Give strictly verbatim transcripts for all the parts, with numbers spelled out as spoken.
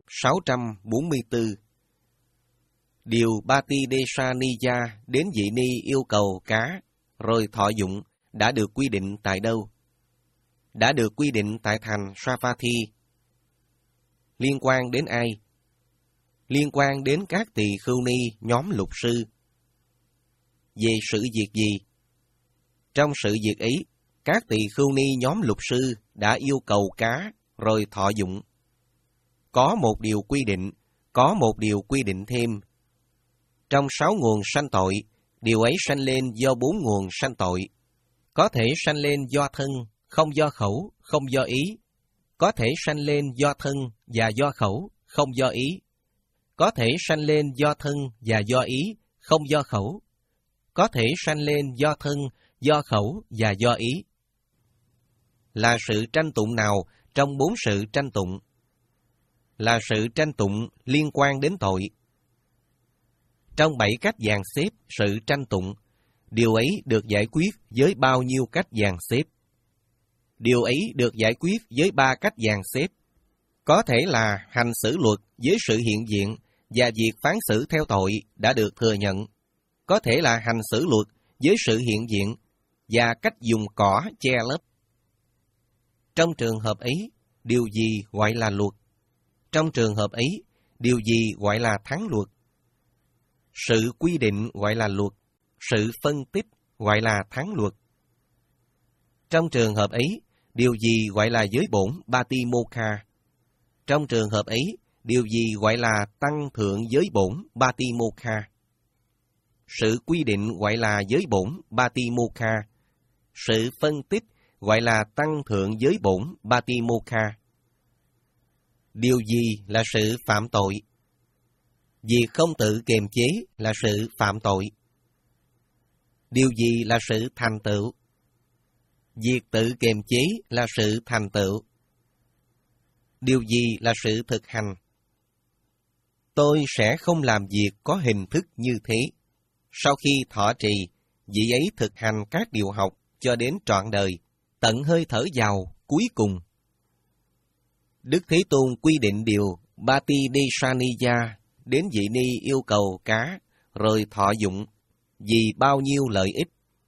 sáu trăm bốn mươi tư. Điều Bhatidesa Niya đến vị ni yêu cầu cá, rồi thọ dụng, đã được quy định tại đâu? Đã được quy định tại thành Savatthi. Liên quan đến ai? Liên quan đến các tỳ khưu ni nhóm lục sư. Về sự việc gì? Trong sự việc ấy, các tỳ khưu ni nhóm lục sư đã yêu cầu cá, rồi thọ dụng. Có một điều quy định, có một điều quy định thêm. Trong sáu nguồn sanh tội, điều ấy sanh lên do bốn nguồn sanh tội. Có thể sanh lên do thân, không do khẩu, không do ý. Có thể sanh lên do thân và do khẩu, không do ý. Có thể sanh lên do thân và do ý, không do khẩu. Có thể sanh lên do thân, do khẩu và do ý. Là sự tranh tụng nào trong bốn sự tranh tụng? Là sự tranh tụng liên quan đến tội. Trong bảy cách dàn xếp sự tranh tụng, điều ấy được giải quyết với bao nhiêu cách dàn xếp? Điều ấy được giải quyết với ba cách dàn xếp. Có thể là hành xử luật với sự hiện diện và việc phán xử theo tội đã được thừa nhận. Có thể là hành xử luật với sự hiện diện và cách dùng cỏ che lấp. Trong trường hợp ấy, điều gì gọi là luật? Trong trường hợp ấy, điều gì gọi là thắng luật? Sự quy định gọi là luật, sự phân tích gọi là thắng luật. Trong trường hợp ấy, điều gì gọi là giới bổn Batimokha? Trong trường hợp ấy, điều gì gọi là tăng thượng giới bổn Batimokha? Sự quy định gọi là giới bổn Batimokha. Sự phân tích gọi là tăng thượng giới bổn Batimokha. Điều gì là sự phạm tội? Việc không tự kiềm chế là sự phạm tội. Điều gì là sự thành tựu? Việc tự kiềm chế là sự thành tựu. Điều gì là sự thực hành? Tôi sẽ không làm việc có hình thức như thế. Sau khi thọ trì, vị ấy thực hành các điều học cho đến trọn đời, tận hơi thở vào cuối cùng. Đức Thế Tôn quy định điều Bhatidesa Niya đến vị ni yêu cầu cá, rồi thọ dụng, vì bao nhiêu lợi ích.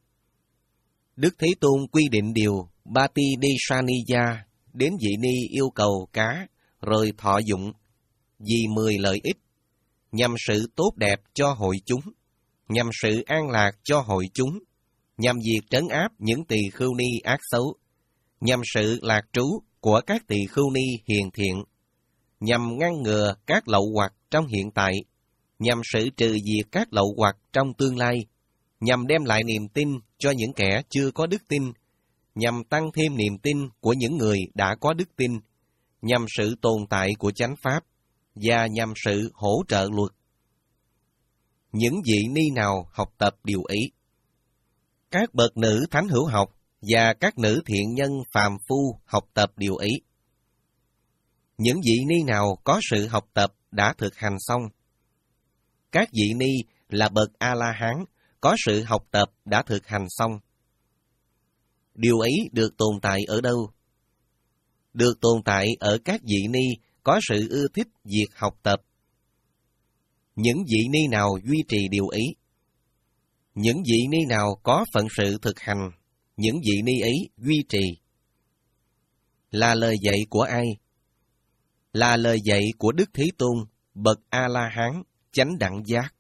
Đức Thế Tôn quy định điều Bhatidesa Niya đến vị ni yêu cầu cá, rồi thọ dụng, vì mười lợi ích, nhằm sự tốt đẹp cho hội chúng, nhằm sự an lạc cho hội chúng, nhằm việc trấn áp những tỳ khưu ni ác xấu, nhằm sự lạc trú của các tỳ khưu ni hiền thiện, nhằm ngăn ngừa các lậu hoặc trong hiện tại, nhằm sự trừ diệt các lậu hoặc trong tương lai, nhằm đem lại niềm tin cho những kẻ chưa có đức tin, nhằm tăng thêm niềm tin của những người đã có đức tin, nhằm sự tồn tại của chánh pháp, và nhằm sự hỗ trợ luật. Những vị ni nào học tập điều ấy? Các bậc nữ thánh hữu học và các nữ thiện nhân phàm phu học tập điều ấy. Những vị ni nào có sự học tập đã thực hành xong? Các vị ni là bậc A-la-hán có sự học tập đã thực hành xong. Điều ấy được tồn tại ở đâu? Được tồn tại ở các vị ni có sự ưa thích việc học tập. Những vị ni nào duy trì điều ấy? Những vị ni nào có phận sự thực hành, những vị ni ấy duy trì. Là lời dạy của ai? Là lời dạy của Đức Thế Tôn, bậc A-la-hán, chánh đẳng giác.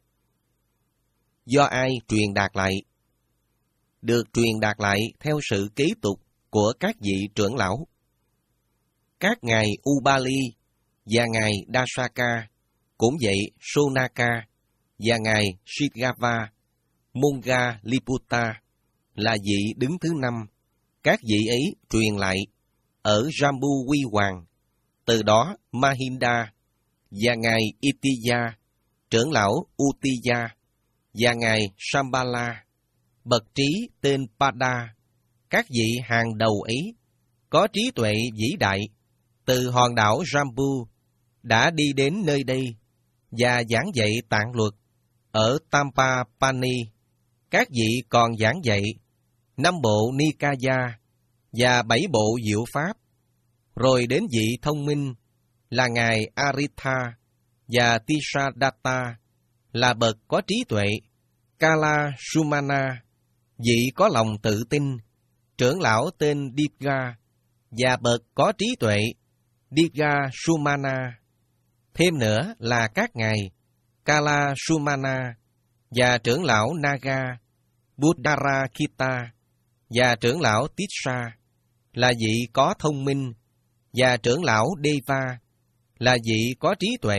Do ai truyền đạt lại? Được truyền đạt lại theo sự kế tục của các vị trưởng lão. Các ngài Ubali và ngài Dasaka, cũng vậy Sonaka và ngài Shigava, Monga Liputta là vị đứng thứ năm. Các vị ấy truyền lại ở Jambu Quy Hoàng, từ đó Mahinda và ngài Itiya, trưởng lão Utiya, và ngài Sambala, bậc trí tên Pada. Các vị hàng đầu ấy có trí tuệ vĩ đại, từ hòn đảo Jambu đã đi đến nơi đây và giảng dạy tạng luật ở Tampapani. Các vị còn giảng dạy năm bộ Nikaya và bảy bộ diệu pháp, rồi đến vị thông minh là Ngài Aritha, và Tisadatta là bậc có trí tuệ. Kala Sumana, vị có lòng tự tin, trưởng lão tên Digha, và bậc có trí tuệ, Digha Sumana. Thêm nữa là các ngài Kala Sumana và trưởng lão Naga, Buddharakita và trưởng lão Tissa là vị có thông minh, và trưởng lão Deva là vị có trí tuệ.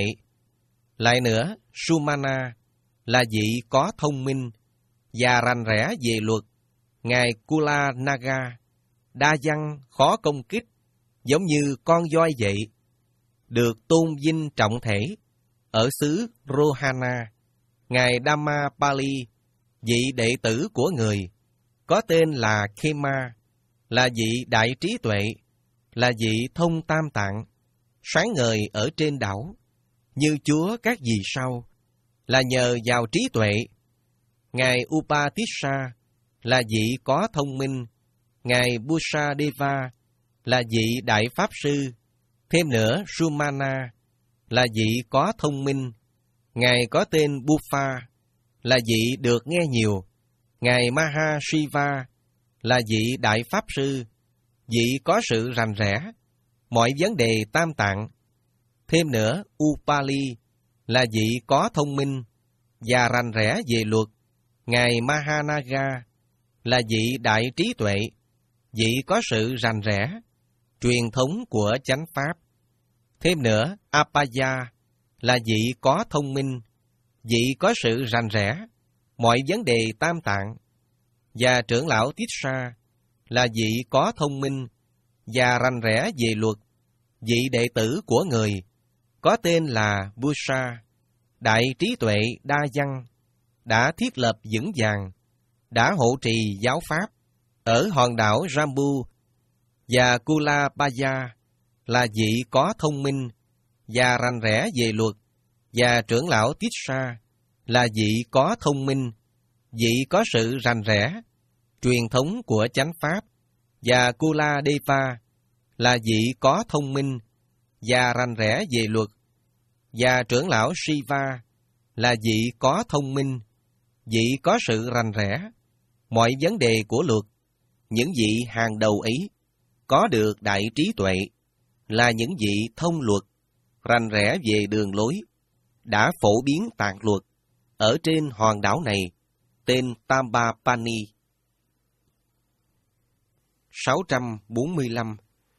Lại nữa, Sumana là vị có thông minh và rành rẽ về luật. Ngài Kula Naga, đa văn khó công kích, giống như con voi vậy, được tôn vinh trọng thể ở xứ Rohana. Ngài Dhammapali, vị đệ tử của người, có tên là Khema, là vị đại trí tuệ, là vị thông tam tạng, sáng ngời ở trên đảo, như Chúa các vì sao, là nhờ vào trí tuệ. Ngài Upatissa là vị có thông minh. Ngài Busadeva là vị đại pháp sư. Thêm nữa, Sumana là vị có thông minh. Ngài có tên Bufa là vị được nghe nhiều. Ngài Mahashiva là vị đại pháp sư, vị có sự rành rẽ mọi vấn đề tam tạng. Thêm nữa, Upali là vị có thông minh và rành rẽ về luật. Ngài Mahanaga là vị đại trí tuệ, vị có sự rành rẽ truyền thống của chánh pháp. Thêm nữa, Apaya là vị có thông minh, vị có sự rành rẽ mọi vấn đề tam tạng. Và trưởng lão Tissa là vị có thông minh và rành rẽ về luật, vị đệ tử của người, có tên là Busa, đại trí tuệ đa văn, đã thiết lập vững vàng, đã hộ trì giáo pháp ở hòn đảo Jambu. Và Kulabaya là vị có thông minh và rành rẽ về luật, và trưởng lão Tissa là vị có thông minh, vị có sự rành rẽ truyền thống của chánh pháp. Và Kuladeva là vị có thông minh và rành rẽ về luật, và trưởng lão Shiva là vị có thông minh, vị có sự rành rẽ mọi vấn đề của luật. Những vị hàng đầu ấy có được đại trí tuệ, là những vị thông luật, rành rẽ về đường lối, đã phổ biến tạng luật ở trên hòn đảo này, tên Tambapani. sáu trăm bốn mươi lăm.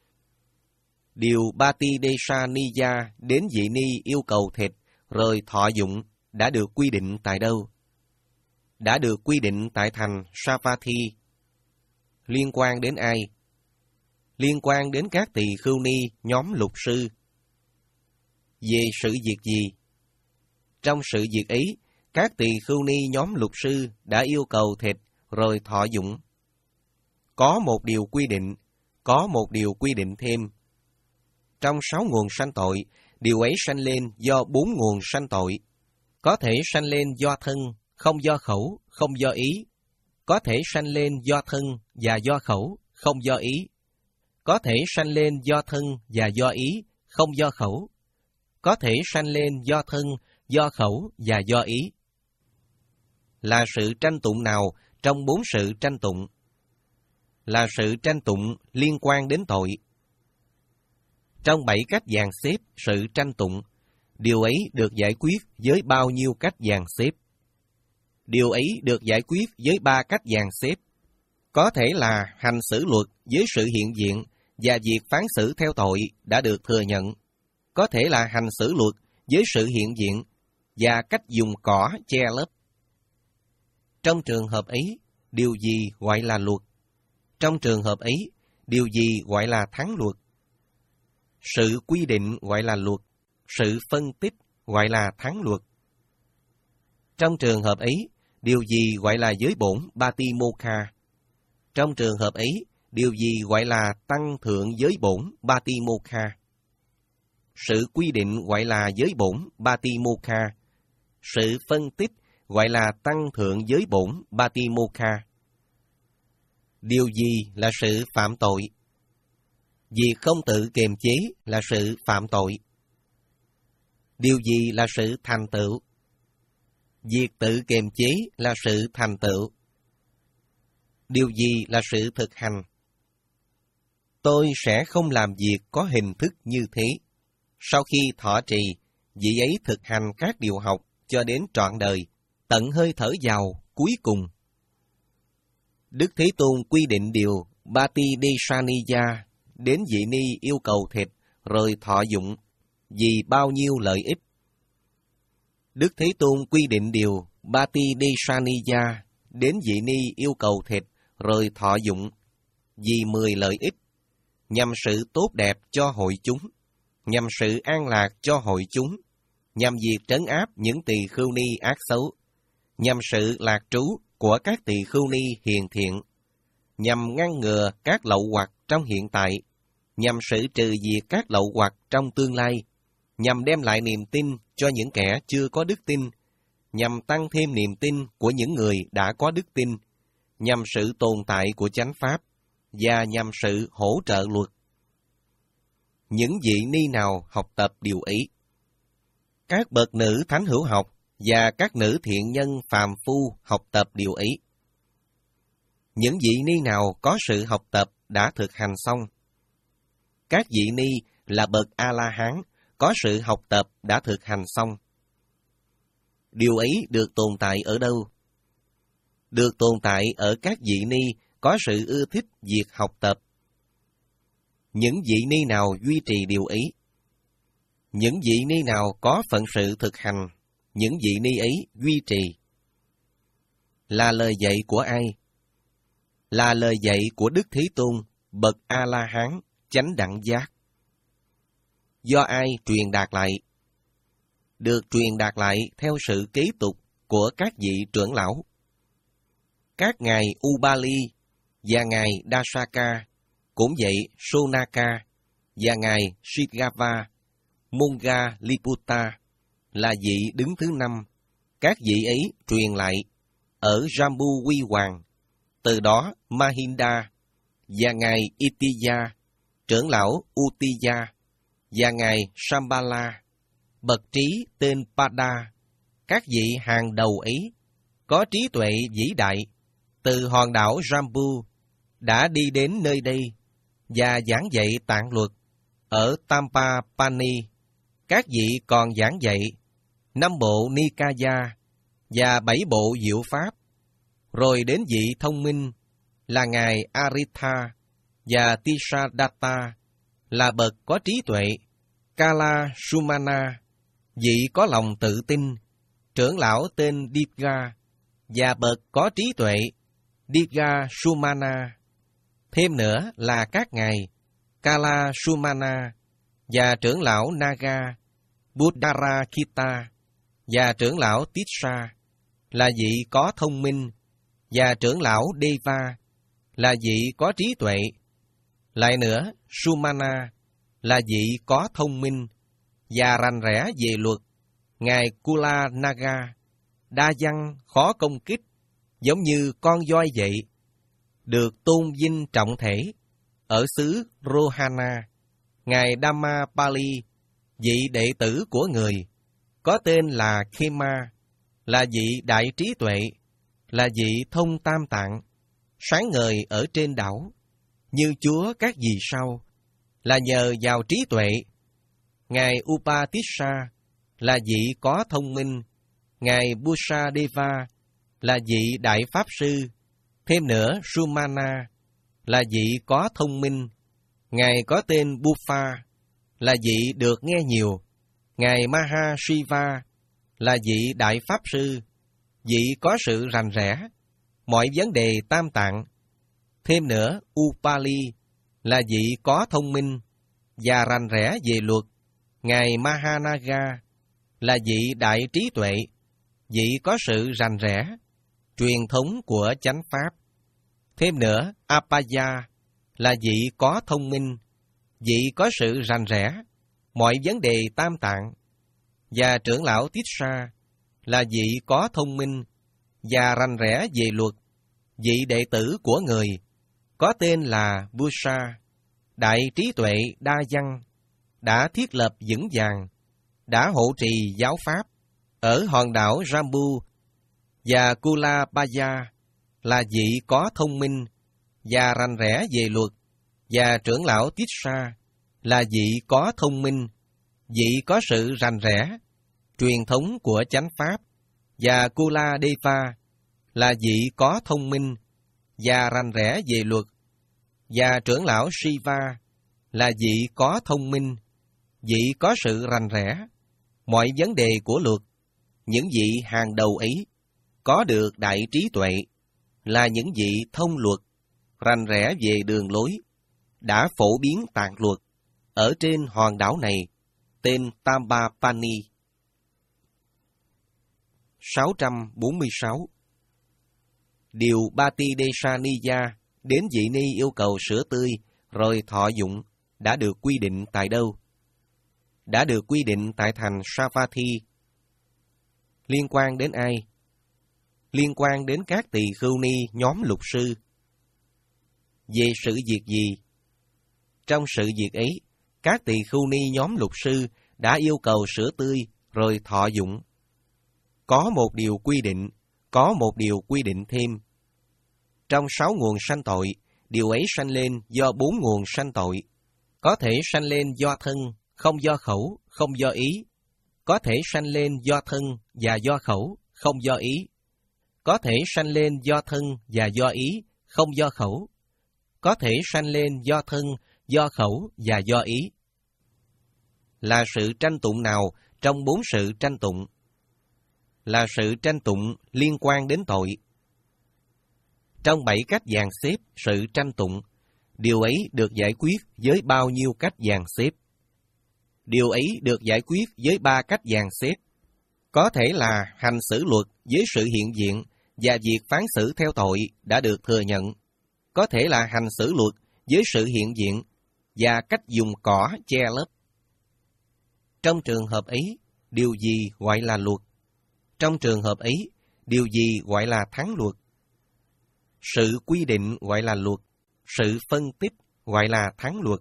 Điều Bhatidesa Niya đến vị ni yêu cầu thịt rồi thọ dụng đã được quy định tại đâu? Đã được quy định tại thành Savatthi. Liên quan đến ai? Liên quan đến các tỳ khưu ni nhóm lục sư. Về sự việc gì? Trong sự việc ấy, các tỳ khưu ni nhóm lục sư đã yêu cầu thịt rồi thọ dụng. Có một điều quy định, có một điều quy định thêm. Trong sáu nguồn sanh tội, điều ấy sanh lên do bốn nguồn sanh tội. Có thể sanh lên do thân, không do khẩu, không do ý. Có thể sanh lên do thân và do khẩu, không do ý. Có thể sanh lên do thân và do ý, không do khẩu. Có thể sanh lên do thân, do khẩu và do ý. Là sự tranh tụng nào trong bốn sự tranh tụng? Là sự tranh tụng liên quan đến tội. Trong bảy cách dàn xếp sự tranh tụng, điều ấy được giải quyết với bao nhiêu cách dàn xếp? Điều ấy được giải quyết với ba cách dàn xếp. Có thể là hành xử luật với sự hiện diện và việc phán xử theo tội đã được thừa nhận. Có thể là hành xử luật với sự hiện diện và cách dùng cỏ che lấp. Trong trường hợp ấy, điều gì gọi là luật? Trong trường hợp ấy, điều gì gọi là thắng luật? Sự quy định gọi là luật, sự phân tích gọi là thắng luật. Trong trường hợp ấy, điều gì gọi là giới bổn Batimokha? Trong trường hợp ấy, điều gì gọi là tăng thượng giới bổn Batimokha? Sự quy định gọi là giới bổn Batimokha. Sự phân tích gọi là tăng thượng giới bổn Batimokha. Điều gì là sự phạm tội? Việc không tự kiềm chế là sự phạm tội. Điều gì là sự thành tựu? Việc tự kiềm chế là sự thành tựu. Điều gì là sự thực hành? Tôi sẽ không làm việc có hình thức như thế. Sau khi thọ trì, vị ấy thực hành các điều học cho đến trọn đời, tận hơi thở vào cuối cùng. Đức Thế Tôn quy định điều Bati Desaniya đến vị ni yêu cầu thịt rồi thọ dụng vì bao nhiêu lợi ích. Đức Thế Tôn quy định điều Bati Desaniya đến vị ni yêu cầu thịt rồi thọ dụng vì mười lợi ích, nhằm sự tốt đẹp cho hội chúng, nhằm sự an lạc cho hội chúng, nhằm việc trấn áp những tỳ khưu ni ác xấu, nhằm sự lạc trú của các tỳ khưu ni hiền thiện, nhằm ngăn ngừa các lậu hoặc trong hiện tại, nhằm sự trừ diệt các lậu hoặc trong tương lai, nhằm đem lại niềm tin cho những kẻ chưa có đức tin, nhằm tăng thêm niềm tin của những người đã có đức tin, nhằm sự tồn tại của chánh pháp, và nhằm sự hỗ trợ luật. Những vị ni nào học tập điều ấy? Các bậc nữ thánh hữu học và các nữ thiện nhân phàm phu học tập điều ấy. Những vị ni nào có sự học tập đã thực hành xong? Các vị ni là bậc A-la-hán có sự học tập đã thực hành xong. Điều ấy được tồn tại ở đâu? Được tồn tại ở các vị ni có sự ưa thích việc học tập. Những vị ni nào duy trì điều ấy? Những vị ni nào có phận sự thực hành, những vị ni ấy duy trì. Là lời dạy của ai? Là lời dạy của Đức Thế Tôn, bậc A-la-hán, chánh đẳng giác. Do ai truyền đạt lại? Được truyền đạt lại theo sự kế tục của các vị trưởng lão. Các ngài Ubali và ngài Dasaka, cũng vậy Sonaka và ngài Shigava, Monga Liputa là vị đứng thứ năm. Các vị ấy truyền lại ở Jambu Quy Hoàng. Từ đó Mahinda và ngài Itiya, trưởng lão Utiya và ngài Shambhala, bậc trí tên Pada, các vị hàng đầu ấy có trí tuệ vĩ đại, từ hòn đảo Jambu đã đi đến nơi đây và giảng dạy tạng luật ở Tampapani. Các vị còn giảng dạy năm bộ Nikaya và bảy bộ diệu pháp, rồi đến vị thông minh là ngài Aritha và Tisadatta là bậc có trí tuệ, Kala Sumana, vị có lòng tự tin, trưởng lão tên Diga và bậc có trí tuệ, Diga Sumana. Thêm nữa là các ngài Kala Sumana và trưởng lão Naga, Buddharakita và trưởng lão Tissa là vị có thông minh, và trưởng lão Deva là vị có trí tuệ. Lại nữa, Sumana là vị có thông minh và rành rẽ về luật, ngài Kula Naga, đa văn khó công kích, giống như con voi vậy, được tôn vinh trọng thể. Ở xứ Rohana, ngài Dhammapali, vị đệ tử của người, có tên là Khema, là vị đại trí tuệ, là vị thông tam tạng, sáng ngời ở trên đảo, như Chúa các vì sao, là nhờ vào trí tuệ. Ngài Upatissa là vị có thông minh, ngài Busadeva là vị đại pháp sư. Thêm nữa, Sumana là vị có thông minh, ngài có tên Buffa là vị được nghe nhiều. Ngài Mahashiva là vị đại pháp sư, vị có sự rành rẽ mọi vấn đề tam tạng. Thêm nữa, Upali là vị có thông minh và rành rẽ về luật. Ngài Mahanaga là vị đại trí tuệ, vị có sự rành rẽ truyền thống của chánh pháp. Thêm nữa, Apaya là vị có thông minh, vị có sự rành rẽ mọi vấn đề tam tạng. Và trưởng lão Tissa là vị có thông minh và rành rẽ về luật, vị đệ tử của người, có tên là Busa, đại trí tuệ đa văn, đã thiết lập vững vàng đã hộ trì giáo pháp ở hòn đảo Jambu và Kulabaya là vị có thông minh và rành rẽ về luật, và trưởng lão Tissa là vị có thông minh, vị có sự rành rẽ, truyền thống của chánh pháp, và Kuladeva là vị có thông minh và rành rẽ về luật, và trưởng lão Shiva là vị có thông minh, vị có sự rành rẽ, mọi vấn đề của luật. Những vị hàng đầu ấy có được đại trí tuệ, là những vị thông luật, rành rẽ về đường lối, đã phổ biến tạng luật ở trên hòn đảo này, tên Tambapani. sáu trăm bốn mươi sáu. Điều Batideshaniya đến vị ni yêu cầu sữa tươi rồi thọ dụng đã được quy định tại đâu? Đã được quy định tại thành Savatthi. Liên quan đến ai? Liên quan đến các tỳ khưu ni nhóm lục sư. Về sự việc gì? Trong sự việc ấy, các tỳ khưu ni nhóm lục sư đã yêu cầu sữa tươi rồi thọ dụng. Có một điều quy định, có một điều quy định thêm. Trong sáu nguồn sanh tội, điều ấy sanh lên do bốn nguồn sanh tội. Có thể sanh lên do thân, không do khẩu, không do ý. Có thể sanh lên do thân và do khẩu, không do ý. Có thể sanh lên do thân và do ý, không do khẩu. Có thể sanh lên do thân, do khẩu và do ý. Là sự tranh tụng nào trong bốn sự tranh tụng? Là sự tranh tụng liên quan đến tội. Trong bảy cách dàn xếp sự tranh tụng, điều ấy được giải quyết với bao nhiêu cách dàn xếp? Điều ấy được giải quyết với ba cách dàn xếp. Có thể là hành xử luật với sự hiện diện và việc phán xử theo tội đã được thừa nhận. Có thể là hành xử luật với sự hiện diện và cách dùng cỏ che lấp. Trong trường hợp ấy, điều gì gọi là luật? Trong trường hợp ấy, điều gì gọi là thắng luật? Sự quy định gọi là luật, sự phân tích gọi là thắng luật.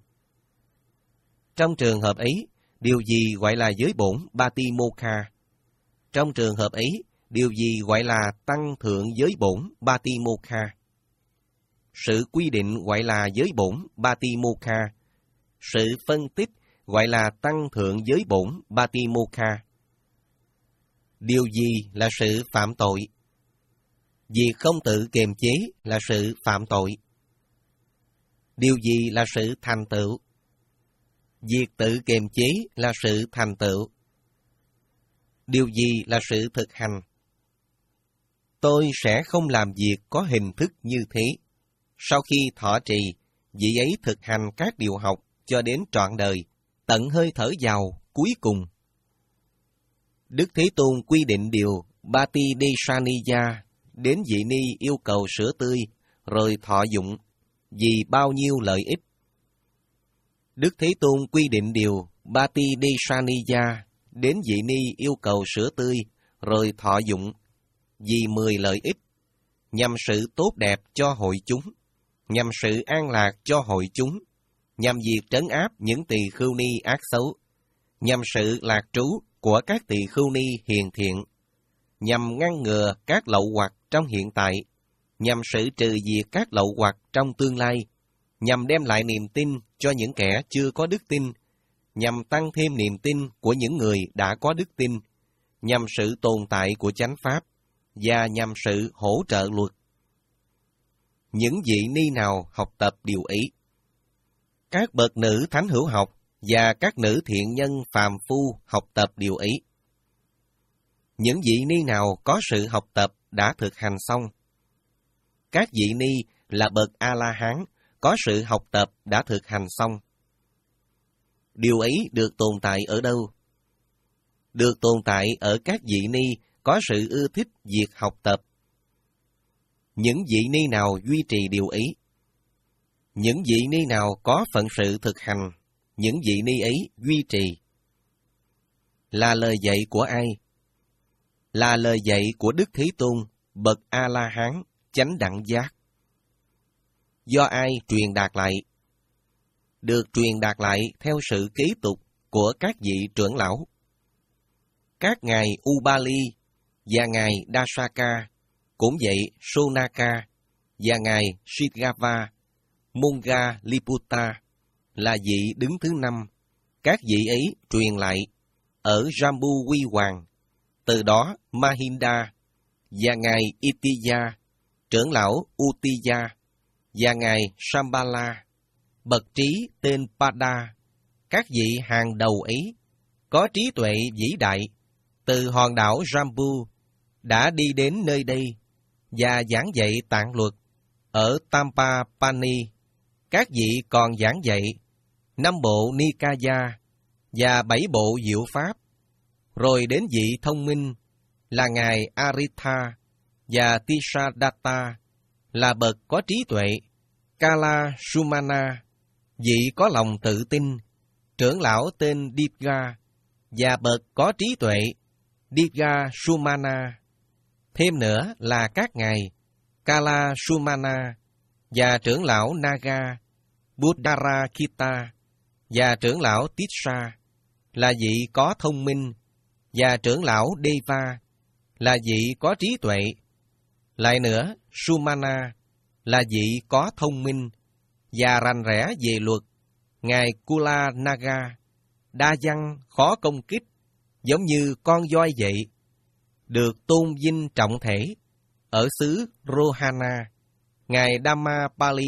Trong trường hợp ấy, điều gì gọi là giới bổn Batimokha? Trong trường hợp ấy, điều gì gọi là tăng thượng giới bổn Batimokha? Sự quy định gọi là giới bổn Batimokha. Sự phân tích gọi là tăng thượng giới bổn Batimokha. Điều gì là sự phạm tội? Việc không tự kiềm chế là sự phạm tội. Điều gì là sự thành tựu? Việc tự kiềm chế là sự thành tựu. Điều gì là sự thực hành? Tôi sẽ không làm việc có hình thức như thế. Sau khi thọ trì, vị ấy thực hành các điều học cho đến trọn đời, tận hơi thở vào cuối cùng. Đức Thế Tôn quy định điều Batideshaniya đến vị ni yêu cầu sữa tươi rồi thọ dụng vì bao nhiêu lợi ích. Đức Thế Tôn quy định điều Batideshaniya đến vị ni yêu cầu sữa tươi rồi thọ dụng vì mười lợi ích, nhằm sự tốt đẹp cho hội chúng, nhằm sự an lạc cho hội chúng, nhằm việc trấn áp những tỳ khưu ni ác xấu, nhằm sự lạc trú của các tỳ khưu ni hiền thiện, nhằm ngăn ngừa các lậu hoặc trong hiện tại, nhằm sự trừ diệt các lậu hoặc trong tương lai, nhằm đem lại niềm tin cho những kẻ chưa có đức tin, nhằm tăng thêm niềm tin của những người đã có đức tin, nhằm sự tồn tại của chánh pháp, và nhằm sự hỗ trợ luật. Những vị ni nào học tập điều ấy? Các bậc nữ thánh hữu học và các nữ thiện nhân phàm phu học tập điều ấy. Những vị ni nào có sự học tập đã thực hành xong? Các vị ni là bậc A-la-hán có sự học tập đã thực hành xong. Điều ấy được tồn tại ở đâu? Được tồn tại ở các vị ni có sự ưa thích việc học tập. Những vị ni nào duy trì điều ấy? Những vị ni nào có phận sự thực hành, những vị ni ấy duy trì. Là lời dạy của ai? Là lời dạy của Đức Thế Tôn, bậc A-la-hán, chánh đẳng giác. Do ai truyền đạt lại? Được truyền đạt lại theo sự kế tục của các vị trưởng lão. các ngài Ubali và ngài Dasaka, cũng vậy Sonaka và ngài Shigava, Monga Liputa là vị đứng thứ năm. Các vị ấy truyền lại ở Jambu Quy Hoàng. Từ đó Mahinda và ngài Itiya, trưởng lão Utiya và ngài Sambala, bậc trí tên Pada, các vị hàng đầu ấy có trí tuệ vĩ đại, từ hòn đảo Jambu đã đi đến nơi đây và giảng dạy tạng luật ở Tampapani. Các vị còn giảng dạy năm bộ Nikaya và bảy bộ diệu pháp. Rồi đến vị thông minh là ngài Aritha và Tisadatta là bậc có trí tuệ, Kala Sumana, vị có lòng tự tin, trưởng lão tên Divga và bậc có trí tuệ, Divga Sumana. Thêm nữa là các ngài Kala Sumana và trưởng lão Naga, Buddharakita và trưởng lão Tissa là vị có thông minh, và trưởng lão Deva là vị có trí tuệ. Lại nữa, Sumana là vị có thông minh và rành rẽ về luật, ngài Kula Naga, đa văn khó công kích, giống như con voi vậy, được tôn vinh trọng thể ở xứ Rohana. Ngài Dhammapali,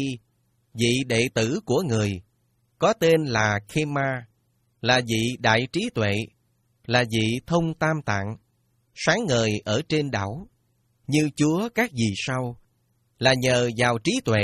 vị đệ tử của người, có tên là Khema, là vị đại trí tuệ, là vị thông tam tạng, sáng ngời ở trên đảo, như Chúa các vì sao, là nhờ vào trí tuệ.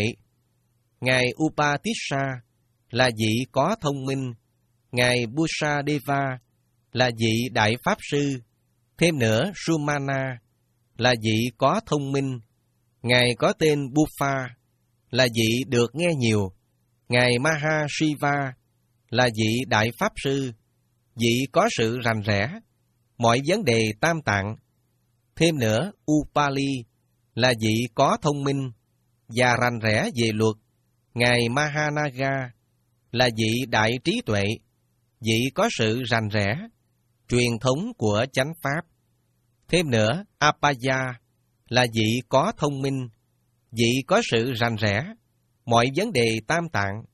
Ngài Upatissa là vị có thông minh, ngài Busadeva là vị đại pháp sư. Thêm nữa, Sumana là vị có thông minh, ngài có tên Buffa là vị được nghe nhiều. Ngài Mahashiva là vị đại pháp sư, vị có sự rành rẽ mọi vấn đề tam tạng. Thêm nữa, Upali là vị có thông minh và rành rẽ về luật. Ngài Mahanaga là vị đại trí tuệ, vị có sự rành rẽ truyền thống của chánh pháp. Thêm nữa, Apaya là vị có thông minh, vị có sự rành rẽ mọi vấn đề tam tạng.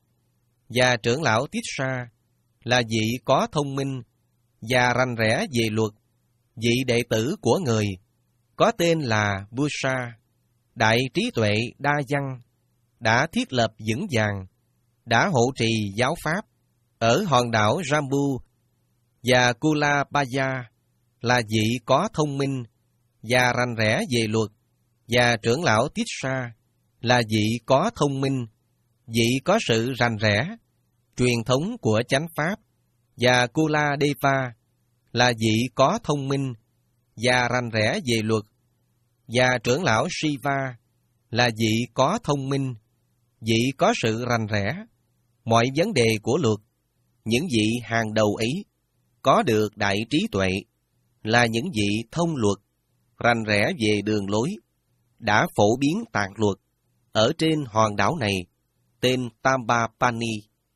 Và trưởng lão Tissa là vị có thông minh và rành rẽ về luật, vị đệ tử của người, có tên là Busa, đại trí tuệ đa văn, đã thiết lập vững vàng, đã hộ trì giáo pháp ở hòn đảo Jambu. Và Kulapaya là vị có thông minh và rành rẽ về luật, và trưởng lão Tissa là vị có thông minh, vị có sự rành rẽ truyền thống của chánh pháp. Và Kuladeva là vị có thông minh và rành rẽ về luật, và trưởng lão Shiva là vị có thông minh, vị có sự rành rẽ mọi vấn đề của luật. Những vị hàng đầu ấy có được đại trí tuệ, là những vị thông luật, rành rẽ về đường lối, đã phổ biến tạng luật ở trên hòn đảo này, tên Tampapani.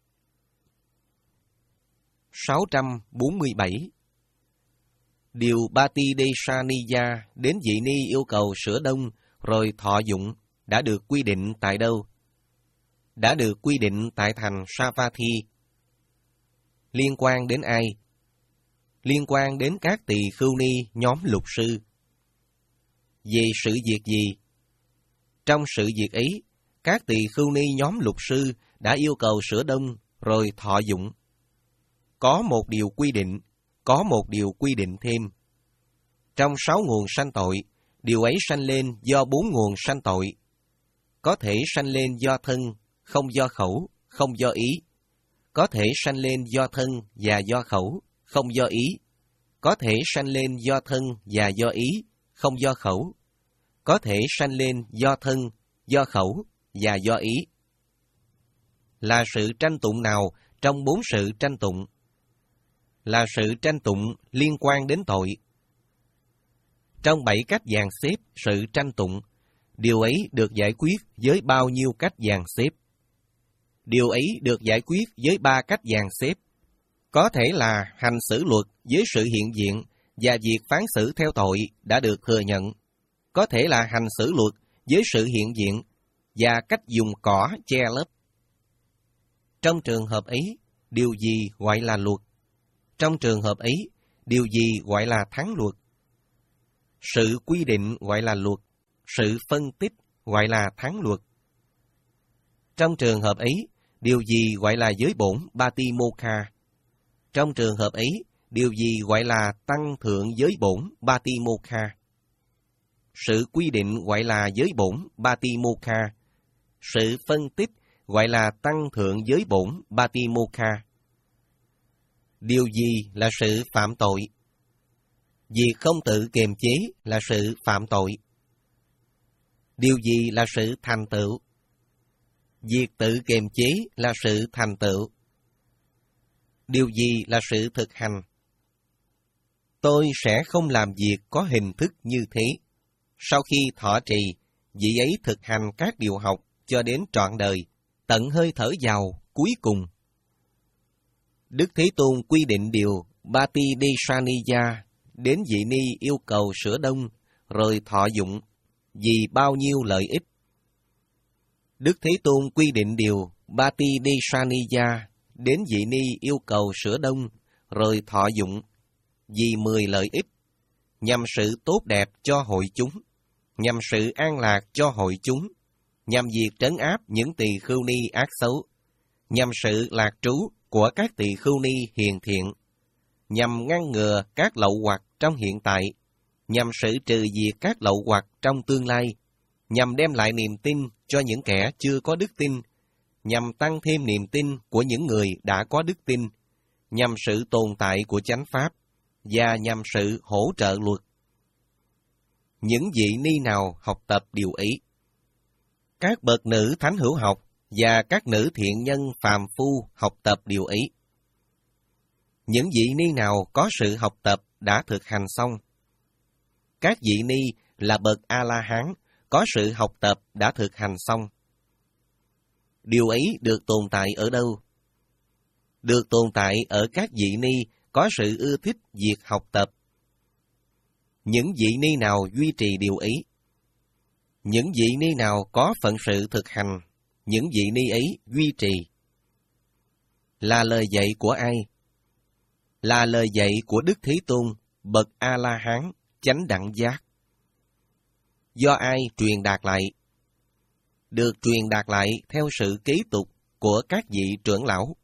sáu trăm bốn mươi bảy. Điều Batidesaniya đến vị ni yêu cầu sửa đông rồi thọ dụng đã được quy định tại đâu? Đã được quy định tại thành Savatthi. Liên quan đến ai? Liên quan đến các tỳ khưu ni nhóm lục sư. Về sự việc gì? Trong sự việc ấy, các tỳ khưu ni nhóm lục sư đã yêu cầu sửa đông rồi thọ dụng. Có một điều quy định, có một điều quy định thêm. Trong sáu nguồn sanh tội, điều ấy sanh lên do bốn nguồn sanh tội. Có thể sanh lên do thân, không do khẩu, không do ý. Có thể sanh lên do thân và do khẩu, không do ý. Có thể sanh lên do thân và do ý, không do khẩu. Có thể sanh lên do thân, do khẩu và do ý. Là sự tranh tụng nào trong bốn sự tranh tụng? Là sự tranh tụng liên quan đến tội. Trong bảy cách dàn xếp sự tranh tụng, điều ấy được giải quyết với bao nhiêu cách dàn xếp? Điều ấy được giải quyết với ba cách dàn xếp. Có thể là hành xử luật với sự hiện diện và việc phán xử theo tội đã được thừa nhận, có thể là hành xử luật với sự hiện diện và cách dùng cỏ che lấp. Trong trường hợp ấy, điều gì gọi là luật? Trong trường hợp ấy, điều gì gọi là thắng luật? Sự quy định gọi là luật, sự phân tích gọi là thắng luật. Trong trường hợp ấy, điều gì gọi là giới bổn Patimokkha? Trong trường hợp ấy, điều gì gọi là tăng thượng giới bổn Patimokkha? Sự quy định gọi là giới bổn Patimokkha. Sự phân tích gọi là tăng thượng giới bổn Patimokkha. Điều gì là sự phạm tội? Việc không tự kiềm chế là sự phạm tội. Điều gì là sự thành tựu? Việc tự kiềm chế là sự thành tựu. Điều gì là sự thực hành? Tôi sẽ không làm việc có hình thức như thế. Sau khi thọ trì, vị ấy thực hành các điều học cho đến trọn đời, tận hơi thở vào cuối cùng. Đức Thế Tôn quy định điều Patidesaniya đến vị ni yêu cầu sửa đông, rồi thọ dụng, vì bao nhiêu lợi ích. Đức Thế Tôn quy định điều Patidesaniya đến vị ni yêu cầu sửa đông, rồi thọ dụng, vì mười lợi ích, nhằm sự tốt đẹp cho hội chúng, nhằm sự an lạc cho hội chúng, nhằm việc trấn áp những tỳ khưu ni ác xấu, nhằm sự lạc trú của các tỳ khưu ni hiền thiện, nhằm ngăn ngừa các lậu hoặc trong hiện tại, nhằm sự trừ diệt các lậu hoặc trong tương lai, nhằm đem lại niềm tin cho những kẻ chưa có đức tin, nhằm tăng thêm niềm tin của những người đã có đức tin, nhằm sự tồn tại của chánh pháp, và nhằm sự hỗ trợ luật. Những vị ni nào học tập điều ấy? Các bậc nữ thánh hữu học và các nữ thiện nhân phàm phu học tập điều ấy. Những vị ni nào có sự học tập đã thực hành xong? Các vị ni là bậc A-la-hán có sự học tập đã thực hành xong. Điều ấy được tồn tại ở đâu? Được tồn tại ở các vị ni có sự ưa thích việc học tập. Những vị ni nào duy trì điều ấy? Những vị ni nào có phận sự thực hành, những vị ni ấy duy trì. Là lời dạy của ai? Là lời dạy của Đức Thế Tôn, bậc A-la-hán, chánh đẳng giác. Do ai truyền đạt lại? Được truyền đạt lại theo sự kế tục của các vị trưởng lão.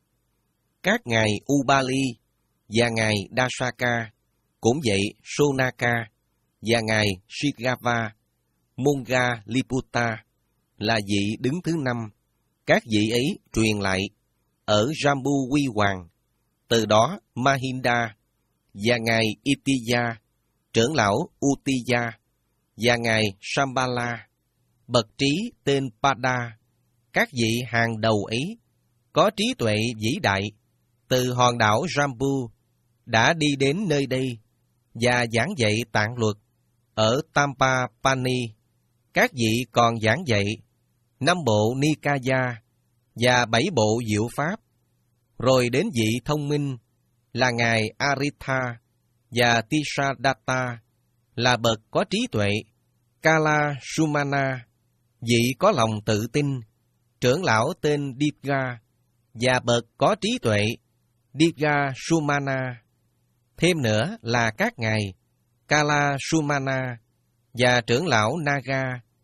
Các ngài Ubali và ngài Dasaka, cũng vậy Sonaka và ngài Shigava, Monga Liputta là vị đứng thứ năm. Các vị ấy truyền lại ở Jambu Quy Hoàng, từ đó Mahinda và ngài Itiya, trưởng lão Utiya và ngài Shambhala, bậc trí tên Pada. Các vị hàng đầu ấy có trí tuệ vĩ đại, từ hòn đảo Jambu đã đi đến nơi đây và giảng dạy tạng luật ở Tampapani. Các vị còn giảng dạy năm bộ Nikaya và bảy bộ diệu pháp. Rồi đến vị thông minh là ngài Aritha và Tisadatta là bậc có trí tuệ, Kala Sumana, vị có lòng tự tin, trưởng lão tên Dipga và bậc có trí tuệ, Dipga Sumana. Thêm nữa là các ngài Kala Sumana và trưởng lão Naga,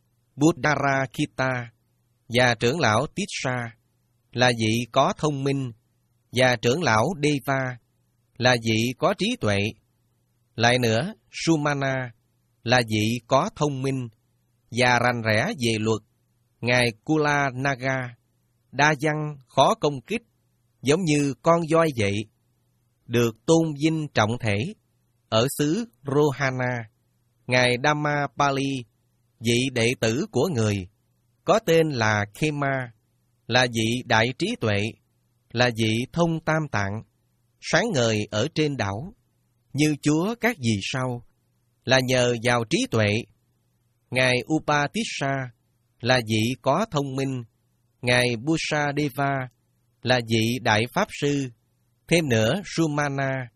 Buddharakita và trưởng lão Tissa là vị có thông minh, và trưởng lão Deva là vị có trí tuệ. Lại nữa, Sumana là vị có thông minh và rành rẽ về luật, ngài Kula Naga, đa văn khó công kích, giống như con voi vậy, được tôn vinh trọng thể ở xứ Rohana. Ngài Dhammapali, vị đệ tử của người, có tên là Khema, là vị đại trí tuệ, là vị thông tam tạng, sáng ngời ở trên đảo, như Chúa các vì sao, là nhờ vào trí tuệ. Ngài Upatissa là vị có thông minh, ngài Busadeva là vị đại pháp sư. Thêm nữa, Sumana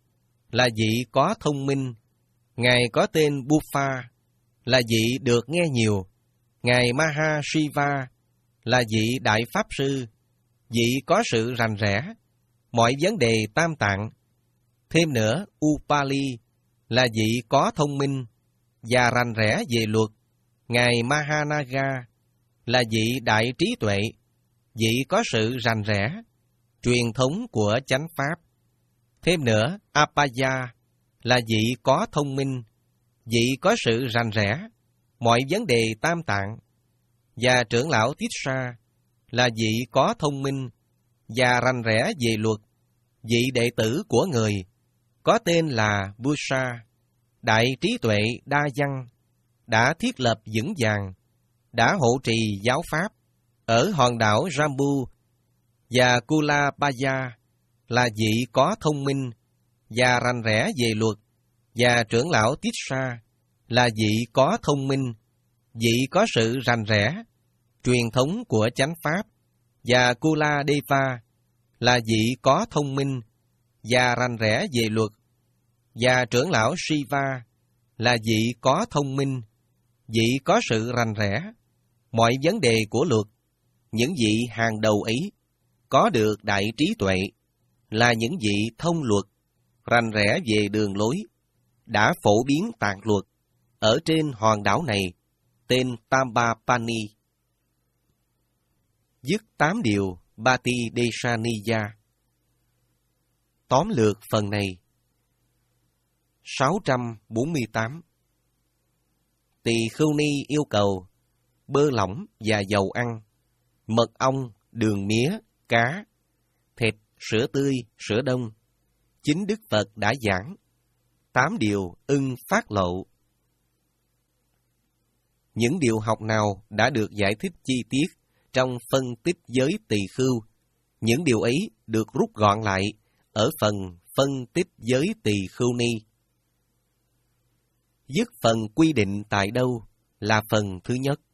là vị có thông minh. Ngài có tên Buffa, là vị được nghe nhiều. Ngài Mahashiva, là vị đại pháp sư, vị có sự rành rẽ, mọi vấn đề tam tạng. Thêm nữa, Upali, là vị có thông minh và rành rẽ về luật. Ngài Mahanaga, là vị đại trí tuệ, vị có sự rành rẽ, truyền thống của chánh pháp. Thêm nữa, Apaya, là vị có thông minh, vị có sự rành rẽ, mọi vấn đề tam tạng. Và trưởng lão Tissa, là vị có thông minh và rành rẽ về luật, vị đệ tử của người, có tên là Busa, đại trí tuệ đa văn, đã thiết lập vững vàng, đã hộ trì giáo pháp ở hòn đảo Jambu. Và Kulapaya, là vị có thông minh và rành rẽ về luật, và trưởng lão Tissa, là vị có thông minh, vị có sự rành rẽ, truyền thống của chánh pháp. Và Kuladeva, là vị có thông minh và rành rẽ về luật, và trưởng lão Shiva, là vị có thông minh, vị có sự rành rẽ, mọi vấn đề của luật. Những vị hàng đầu ấy có được đại trí tuệ, là những vị thông luật, rành rẽ về đường lối, đã phổ biến tạng luật ở trên hòn đảo này, tên Tambapani. Dứt tám điều Bati Desaniya. Tóm lược phần này. sáu trăm bốn mươi tám. Tỳ khưu ni yêu cầu bơ lỏng và dầu ăn, mật ong, đường mía, cá, thịt, sữa tươi, sữa đông. Chính Đức Phật đã giảng. Tám điều ưng phát lộ. Những điều học nào đã được giải thích chi tiết trong phân tích giới tỳ khưu, những điều ấy được rút gọn lại ở phần phân tích giới tỳ khưu ni. Dứt phần quy định tại đâu là phần thứ nhất.